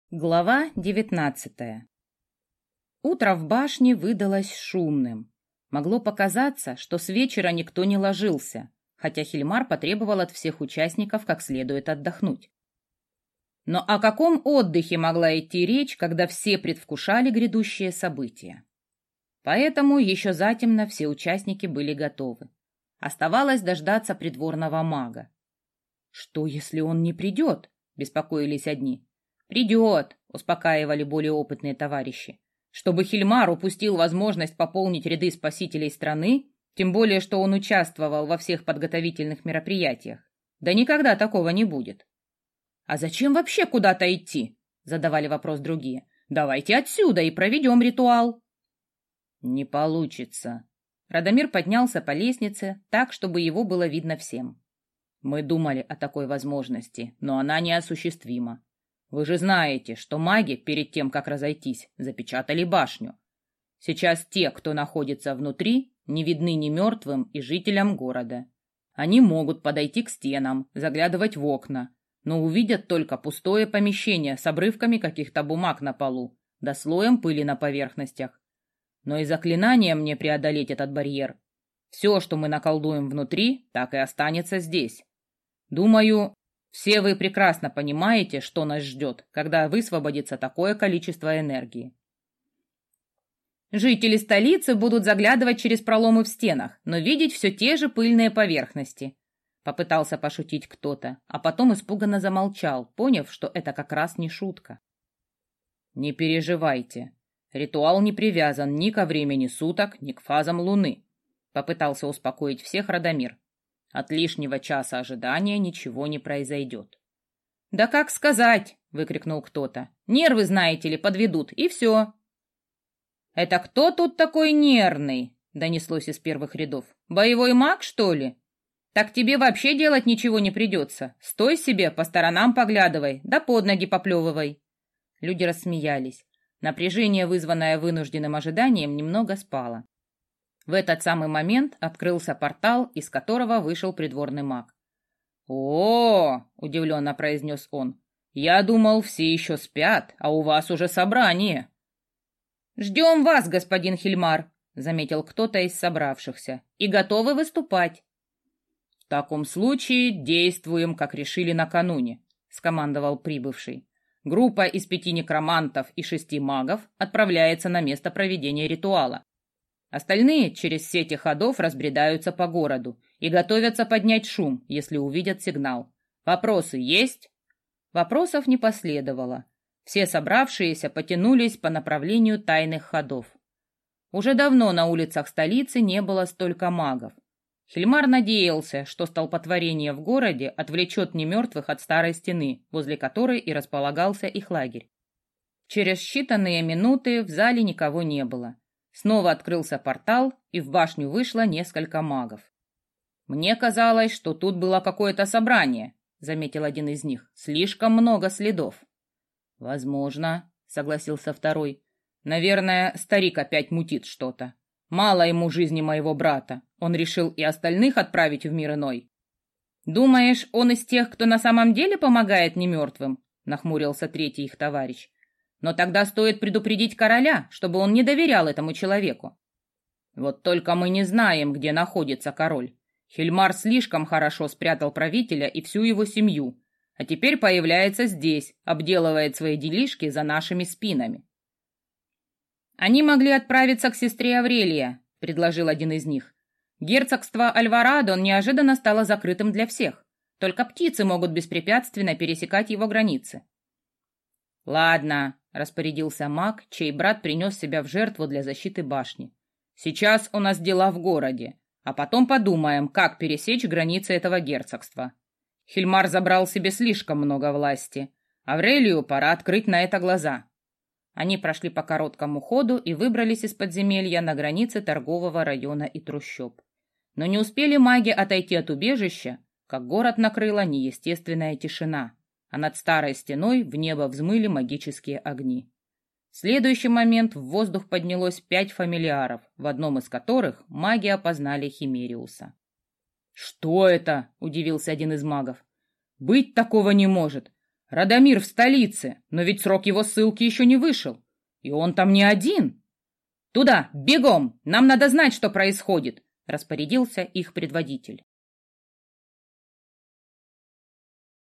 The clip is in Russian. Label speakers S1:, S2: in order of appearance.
S1: Глава 19. Утро в башне выдалось шумным. Могло показаться, что с вечера никто не ложился, хотя Хильмар потребовал от всех участников как следует отдохнуть. Но о каком отдыхе могла идти речь, когда все предвкушали грядущее событие? Поэтому еще затемно все участники были готовы. Оставалось дождаться придворного мага. «Что, если он не придет?» – беспокоились одни. «Придет», — успокаивали более опытные товарищи. Чтобы Хильмар упустил возможность пополнить ряды спасителей страны, тем более, что он участвовал во всех подготовительных мероприятиях. Да никогда такого не будет. «А зачем вообще куда-то идти?» — задавали вопрос другие. «Давайте отсюда и проведем ритуал». «Не получится». Радомир поднялся по лестнице так, чтобы его было видно всем. «Мы думали о такой возможности, но она неосуществима. Вы же знаете, что маги, перед тем, как разойтись, запечатали башню. Сейчас те, кто находится внутри, не видны ни мертвым и жителям города. Они могут подойти к стенам, заглядывать в окна, но увидят только пустое помещение с обрывками каких-то бумаг на полу, да слоем пыли на поверхностях. Но и заклинанием мне преодолеть этот барьер. Все, что мы наколдуем внутри, так и останется здесь. Думаю, все вы прекрасно понимаете, что нас ждет, когда высвободится такое количество энергии. Жители столицы будут заглядывать через проломы в стенах, но видеть все те же пыльные поверхности. Попытался пошутить кто-то, а потом испуганно замолчал, поняв, что это как раз не шутка. Не переживайте. Ритуал не привязан ни ко времени суток, ни к фазам луны. Попытался успокоить всех Радомир. От лишнего часа ожидания ничего не произойдет. «Да как сказать!» — выкрикнул кто-то. «Нервы, знаете ли, подведут, и все!» «Это кто тут такой нервный?» — донеслось из первых рядов. «Боевой маг, что ли? Так тебе вообще делать ничего не придется. Стой себе, по сторонам поглядывай, да под ноги поплевывай!» Люди рассмеялись. Напряжение, вызванное вынужденным ожиданием, немного спало. В этот самый момент открылся портал, из которого вышел придворный маг. «О, — удивленно произнес он, — я думал, все еще спят, а у вас уже собрание». «Ждем вас, господин Хильмар», — заметил кто-то из собравшихся, — «и готовы выступать». «В таком случае действуем, как решили накануне», — скомандовал прибывший. «Группа из 5 некромантов и 6 магов отправляется на место проведения ритуала. Остальные через сети ходов разбредаются по городу и готовятся поднять шум, если увидят сигнал. Вопросы есть?» Вопросов не последовало. Все собравшиеся потянулись по направлению тайных ходов. Уже давно на улицах столицы не было столько магов. Хильмар надеялся, что столпотворение в городе отвлечет немертвых от старой стены, возле которой и располагался их лагерь. Через считанные минуты в зале никого не было. Снова открылся портал, и в башню вышло несколько магов. «Мне казалось, что тут было какое-то собрание», — заметил один из них. «Слишком много следов». «Возможно», — согласился второй. «Наверное, старик опять мутит что-то. Мало ему жизни моего брата. Он решил и остальных отправить в мир иной». «Думаешь, он из тех, кто на самом деле помогает немертвым?» — нахмурился третий их товарищ. «Но тогда стоит предупредить короля, чтобы он не доверял этому человеку». «Вот только мы не знаем, где находится король. Хильмар слишком хорошо спрятал правителя и всю его семью, а теперь появляется здесь, обделывает свои делишки за нашими спинами». «Они могли отправиться к сестре Аврелия», — предложил один из них. «Герцогство Альварадо неожиданно стало закрытым для всех. Только птицы могут беспрепятственно пересекать его границы». «Ладно», — распорядился маг, чей брат принес себя в жертву для защиты башни. «Сейчас у нас дела в городе, а потом подумаем, как пересечь границы этого герцогства. Хильмар забрал себе слишком много власти. Аврелию пора открыть на это глаза». Они прошли по короткому ходу и выбрались из подземелья на границе торгового района и трущоб. Но не успели маги отойти от убежища, как город накрыла неестественная тишина, а над старой стеной в небо взмыли магические огни. В следующий момент в воздух поднялось 5 фамильяров, в одном из которых маги опознали Химериуса. «Что это?» — удивился один из магов. «Быть такого не может. Радомир в столице, но ведь срок его ссылки еще не вышел. И он там не один. Туда, бегом! Нам надо знать, что происходит!» — распорядился их предводитель.